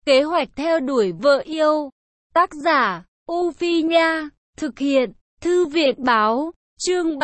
Kế hoạch theo đuổi vợ yêu. Tác giả, U Phi Nha. Thực hiện, Thư viện Báo. Chương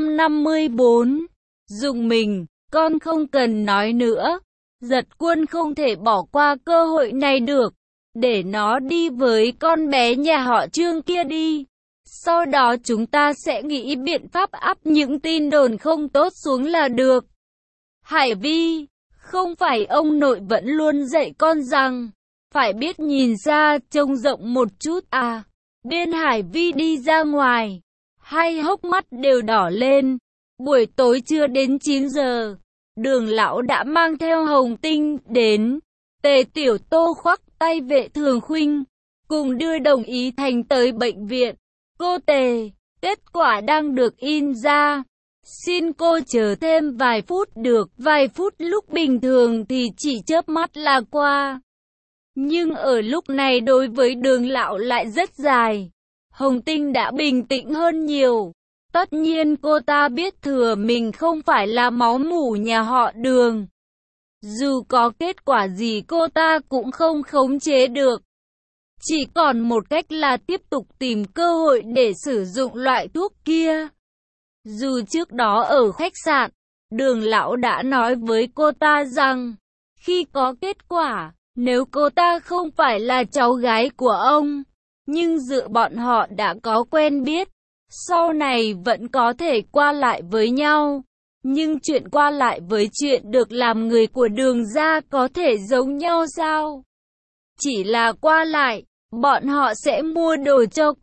754. Dùng mình, con không cần nói nữa. Giật Quân không thể bỏ qua cơ hội này được. Để nó đi với con bé nhà họ Trương kia đi. Sau đó chúng ta sẽ nghĩ biện pháp áp những tin đồn không tốt xuống là được. Hải Vi, không phải ông nội vẫn luôn dạy con rằng phải biết nhìn xa, trông rộng một chút à? Bên Hải Vi đi ra ngoài, hai hốc mắt đều đỏ lên. Buổi tối chưa đến 9 giờ, Đường lão đã mang theo Hồng Tinh đến. Tề Tiểu Tô khoác tay Vệ Thường Khuynh, cùng đưa Đồng Ý Thành tới bệnh viện. Cô Tề, kết quả đang được in ra. Xin cô chờ thêm vài phút được. Vài phút lúc bình thường thì chỉ chớp mắt là qua. Nhưng ở lúc này đối với Đường lão lại rất dài. Hồng Tinh đã bình tĩnh hơn nhiều. Tất nhiên cô ta biết thừa mình không phải là máu mủ nhà họ Đường. Dù có kết quả gì cô ta cũng không khống chế được. Chỉ còn một cách là tiếp tục tìm cơ hội để sử dụng loại thuốc kia. Dù trước đó ở khách sạn, Đường lão đã nói với cô ta rằng, khi có kết quả, nếu cô ta không phải là cháu gái của ông, nhưng dựa bọn họ đã có quen biết, sau này vẫn có thể qua lại với nhau. Nhưng chuyện qua lại với chuyện được làm người của Đường gia có thể giống nhau sao? Chỉ là qua lại, bọn họ sẽ mua đồ cho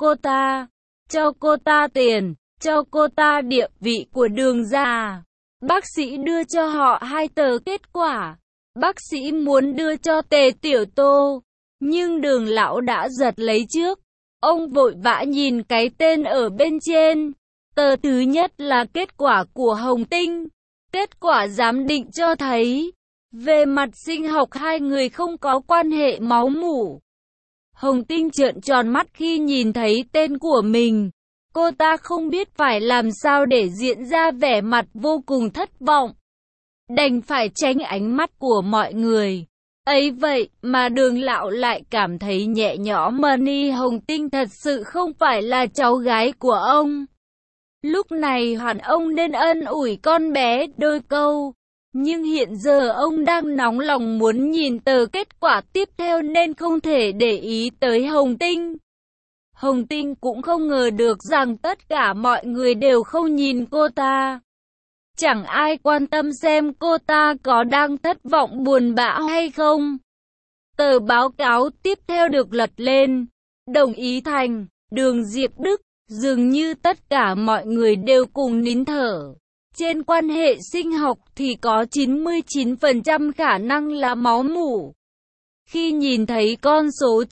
cô ta tiền, cho cô ta địa vị của Đường gia. Bác sĩ đưa cho họ 2 tờ kết quả. Bác sĩ muốn đưa cho Tề Tiểu Tô, nhưng Đường lão đã giật lấy trước. Ông vội vã nhìn cái tên ở bên trên. Tờ thứ nhất là kết quả của Hồng Tinh. Kết quả giám định cho thấy, về mặt sinh học hai người không có quan hệ máu mủ. Hồng Tinh trợn tròn mắt khi nhìn thấy tên của mình. Cô ta không biết phải làm sao để diễn ra vẻ mặt vô cùng thất vọng. Đành phải tránh ánh mắt của mọi người. Ấy vậy mà Đường lão lại cảm thấy nhẹ nhõm. Mani Hồng Tinh thật sự không phải là cháu gái của ông. Lúc này hẳn ông nên ân ủi con bé đôi câu. Nhưng hiện giờ ông đang nóng lòng muốn nhìn tờ kết quả tiếp theo nên không thể để ý tới Hồng Tinh. Hồng Tinh cũng không ngờ được rằng tất cả mọi người đều không nhìn cô ta. Chẳng ai quan tâm xem cô ta có đang thất vọng buồn bã hay không. Tờ báo cáo tiếp theo được lật lên. Đồng Ý Thành, Đường Diệp Đức, dường như tất cả mọi người đều cùng nín thở. Trên quan hệ sinh học thì có 99% khả năng là máu mủ. Khi nhìn thấy con số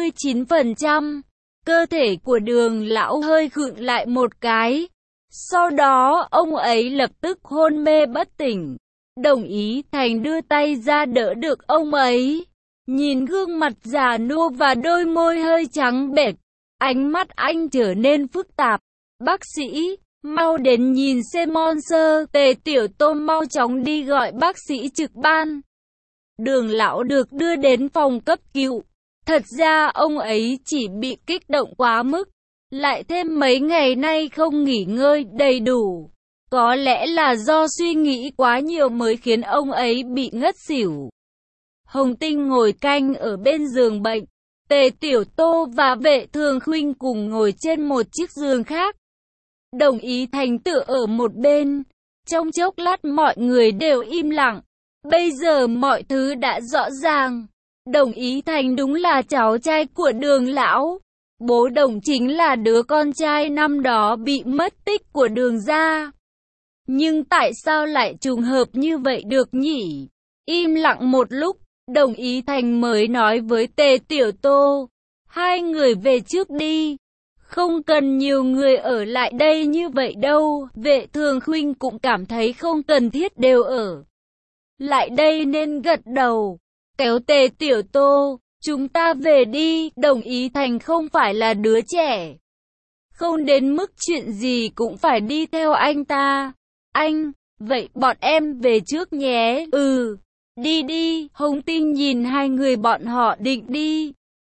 99%, cơ thể của Đường lão hơi khựng lại một cái. Sau đó ông ấy lập tức hôn mê bất tỉnh. Đồng Ý Thành đưa tay ra đỡ được ông ấy. Nhìn gương mặt già nua và đôi môi hơi trắng bệch, ánh mắt anh trở nên phức tạp. Bác sĩ, mau đến nhìn xem Monster. Tề Tiểu Tô mau chóng đi gọi bác sĩ trực ban. Đường lão được đưa đến phòng cấp cứu. Thật ra ông ấy chỉ bị kích động quá mức. Lại thêm mấy ngày nay không nghỉ ngơi đầy đủ. Có lẽ là do suy nghĩ quá nhiều mới khiến ông ấy bị ngất xỉu. Hồng Tinh ngồi canh ở bên giường bệnh. Tề Tiểu Tô và Vệ Thường Khuynh cùng ngồi trên một chiếc giường khác. Đồng Ý Thành tựa ở một bên. Trong chốc lát mọi người đều im lặng. Bây giờ mọi thứ đã rõ ràng. Đồng Ý Thành đúng là cháu trai của Đường lão. Bố Đồng chính là đứa con trai năm đó bị mất tích của Đường gia. Nhưng tại sao lại trùng hợp như vậy được nhỉ? Im lặng một lúc, Đồng Ý Thành mới nói với Tề Tiểu Tô. Hai người về trước đi. Không cần nhiều người ở lại đây như vậy đâu. Vệ Thường Khuynh cũng cảm thấy không cần thiết đều ở lại đây nên gật đầu. Kéo Tề Tiểu Tô. Chúng ta về đi. Đồng Ý Thành không phải là đứa trẻ. Không đến mức chuyện gì cũng phải đi theo anh ta. Anh, vậy bọn em về trước nhé. Ừ. Đi đi, Hồng Tinh nhìn hai người bọn họ định đi.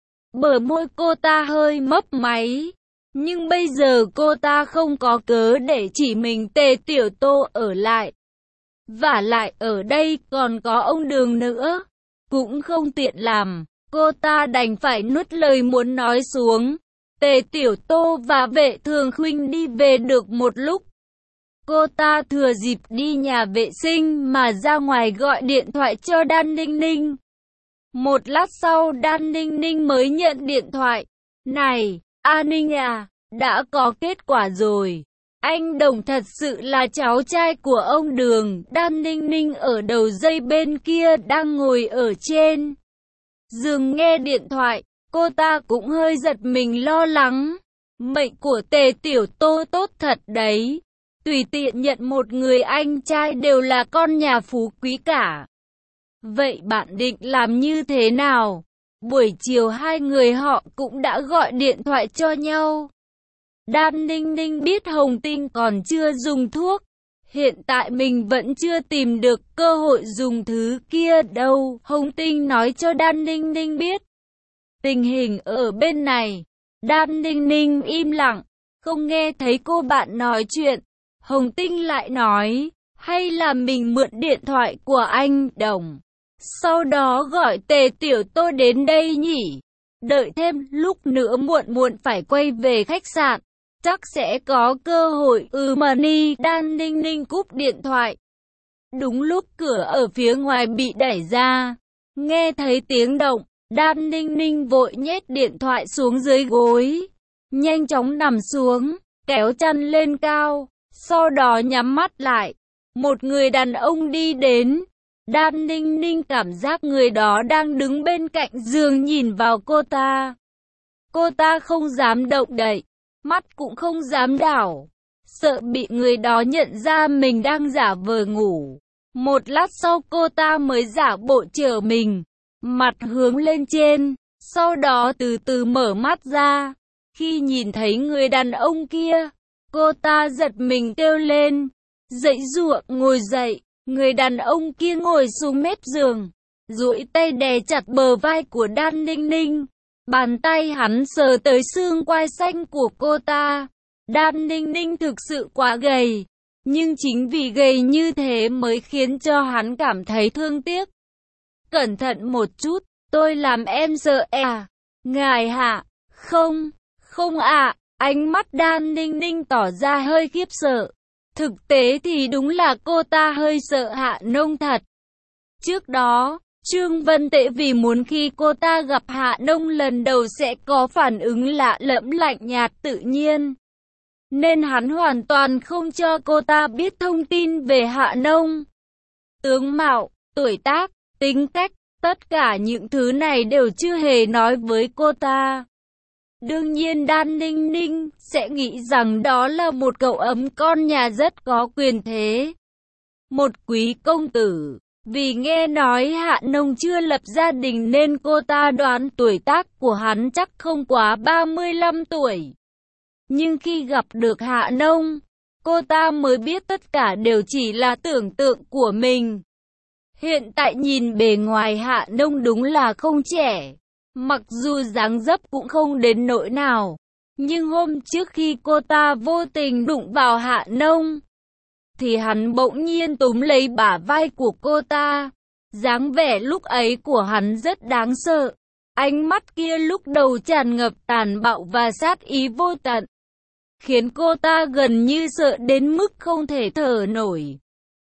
Bờ môi cô ta hơi mấp máy. Nhưng bây giờ cô ta không có cớ để chỉ mình Tề Tiểu Tô ở lại. Vả lại ở đây còn có ông Đường nữa. Cũng không tiện làm. Cô ta đành phải nuốt lời muốn nói xuống. Tề Tiểu Tô và Vệ Thường Khuynh đi về được một lúc. Cô ta thừa dịp đi nhà vệ sinh mà ra ngoài gọi điện thoại cho Đan Ninh Ninh. Một lát sau Đan Ninh Ninh mới nhận điện thoại. Này, A Ninh à, đã có kết quả rồi. Anh Đồng thật sự là cháu trai của ông Đường. Đan Ninh Ninh ở đầu dây bên kia đang ngồi ở trên giường nghe điện thoại. Cô ta cũng hơi giật mình lo lắng. Mệnh của Tề Tiểu Tô tốt thật đấy. Tùy tiện nhận một người anh trai đều là con nhà phú quý cả. Vậy bạn định làm như thế nào? Buổi chiều hai người họ cũng đã gọi điện thoại cho nhau. Đan Ninh Ninh biết Hồng Tinh còn chưa dùng thuốc. Hiện tại mình vẫn chưa tìm được cơ hội dùng thứ kia đâu. Hồng Tinh nói cho Đan Ninh Ninh biết tình hình ở bên này. Đan Ninh Ninh im lặng, không nghe thấy cô bạn nói chuyện. Hồng Tinh lại nói, hay là mình mượn điện thoại của anh Đồng, sau đó gọi Tề Tiểu Tô đến đây nhỉ? Đợi thêm lúc nữa muộn phải quay về khách sạn, chắc sẽ có cơ hội. Money. Đan Ninh Ninh cúp điện thoại. Đúng lúc cửa ở phía ngoài bị đẩy ra, nghe thấy tiếng động, Đan Ninh Ninh vội nhét điện thoại xuống dưới gối, nhanh chóng nằm xuống, kéo chăn lên cao, sau đó nhắm mắt lại. Một người đàn ông đi đến. Đan Ninh Ninh cảm giác người đó đang đứng bên cạnh giường nhìn vào cô ta. Cô ta không dám động đậy, mắt cũng không dám đảo, sợ bị người đó nhận ra mình đang giả vờ ngủ. Một lát sau cô ta mới giả bộ trở mình, mặt hướng lên trên, sau đó từ từ mở mắt ra. Khi nhìn thấy người đàn ông kia, cô ta giật mình kêu lên, giãy giụa ngồi dậy. Người đàn ông kia ngồi xuống mép giường, duỗi tay đè chặt bờ vai của Đan Ninh Ninh. Bàn tay hắn sờ tới xương quai xanh của cô ta. Đan Ninh Ninh thực sự quá gầy, nhưng chính vì gầy như thế mới khiến cho hắn cảm thấy thương tiếc. Cẩn thận một chút, tôi làm em sợ à? Ngài hạ, không ạ. Ánh mắt Đan Ninh Ninh tỏ ra hơi khiếp sợ. Thực tế thì đúng là cô ta hơi sợ Hạ Nông thật. Trước đó, Trương Vân Tệ vì muốn khi cô ta gặp Hạ Nông lần đầu sẽ có phản ứng lạ lẫm lạnh nhạt tự nhiên, nên hắn hoàn toàn không cho cô ta biết thông tin về Hạ Nông. Tướng mạo, tuổi tác, tính cách, tất cả những thứ này đều chưa hề nói với cô ta. Đương nhiên Đan Ninh Ninh sẽ nghĩ rằng đó là một cậu ấm con nhà rất có quyền thế, một quý công tử. Vì nghe nói Hạ Nông chưa lập gia đình nên cô ta đoán tuổi tác của hắn chắc không quá 35 tuổi. Nhưng khi gặp được Hạ Nông, cô ta mới biết tất cả đều chỉ là tưởng tượng của mình. Hiện tại nhìn bề ngoài Hạ Nông đúng là không trẻ. Mặc dù dáng dấp cũng không đến nỗi nào, nhưng hôm trước khi cô ta vô tình đụng vào Hạ Nông, thì hắn bỗng nhiên túm lấy bả vai của cô ta. Dáng vẻ lúc ấy của hắn rất đáng sợ. Ánh mắt kia lúc đầu tràn ngập tàn bạo và sát ý vô tận, khiến cô ta gần như sợ đến mức không thể thở nổi.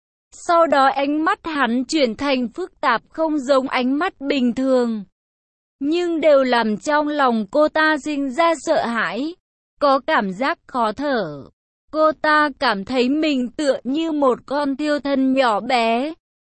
Sau đó ánh mắt hắn chuyển thành phức tạp không giống ánh mắt bình thường, nhưng đều làm trong lòng cô ta sinh ra sợ hãi, có cảm giác khó thở. Cô ta cảm thấy mình tựa như một con thiêu thân nhỏ bé,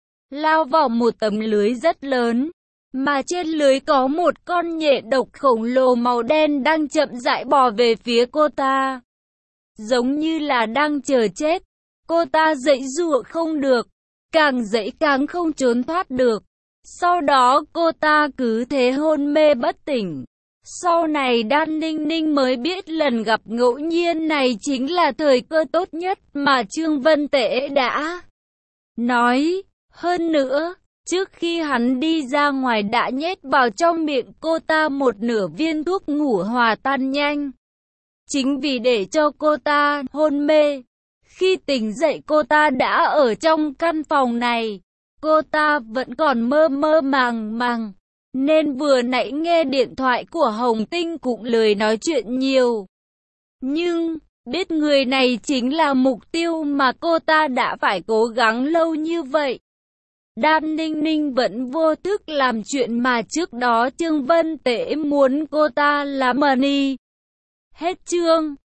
lao vào một tấm lưới rất lớn, mà trên lưới có một con nhện độc khổng lồ màu đen đang chậm rãi bò về phía cô ta, giống như là đang chờ chết. Cô ta giãy giụa không được, càng giãy càng không trốn thoát được. Sau đó cô ta cứ thế hôn mê bất tỉnh. Sau này Đan Ninh Ninh mới biết lần gặp ngẫu nhiên này chính là thời cơ tốt nhất mà Trương Vân Tễ đã nói. Hơn nữa, Trước khi hắn đi ra ngoài đã nhét vào trong miệng cô ta một nửa viên thuốc ngủ hòa tan nhanh. Chính vì để cho cô ta hôn mê. Khi tỉnh dậy cô ta đã ở trong căn phòng này. Cô ta vẫn còn mơ mơ màng màng. Nên vừa nãy nghe điện thoại của Hồng Tinh cũng lười nói chuyện nhiều. Nhưng, biết người này chính là mục tiêu mà cô ta đã phải cố gắng lâu như vậy. Đan Ninh Ninh vẫn vô thức làm chuyện mà trước đó Trương Vân Tễ muốn cô ta làm. Hết chương.